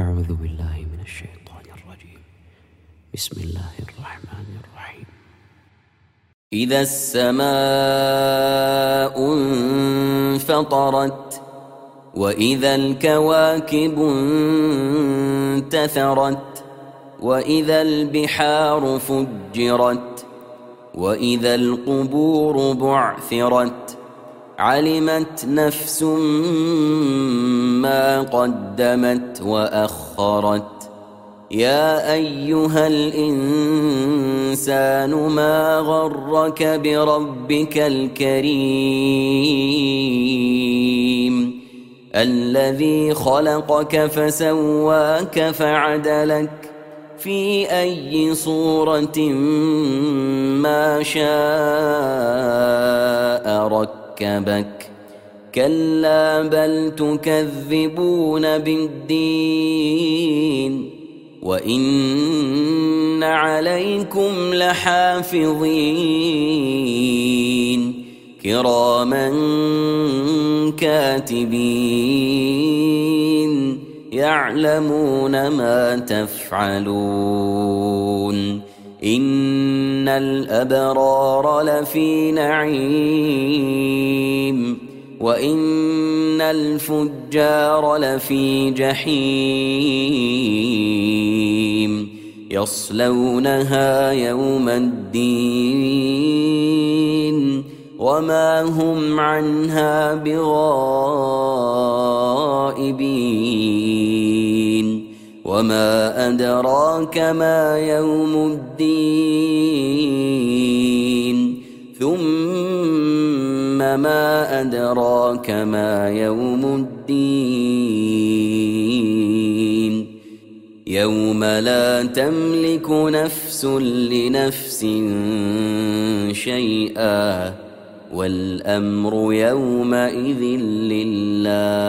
أعوذ بالله من الشيطان الرجيم. بسم الله الرحمن الرحيم. إذا السماء انفطرت وإذا الكواكب انتثرت وإذا البحار فجرت وإذا القبور بعثرت علمت نفس ما قدمت وأخرت. يا أيها الإنسان ما غرك بربك الكريم الذي خلقك فسواك فعدلك في أي صورة ما شاء ركبك. كلا بل تكذبون بالدين وإن عليكم لحافظين كراما كاتبين يعلمون ما تفعلون. إن الأبرار لفي نعيم وإن الفجار لفي جحيم يصلونها يوم الدين وما هم عنها بغائبين. وما أدراك ما يوم الدين ثم ما أدراك ما يوم الدين يوم لا تملك نفس لنفس شيئا والأمر يومئذ لله.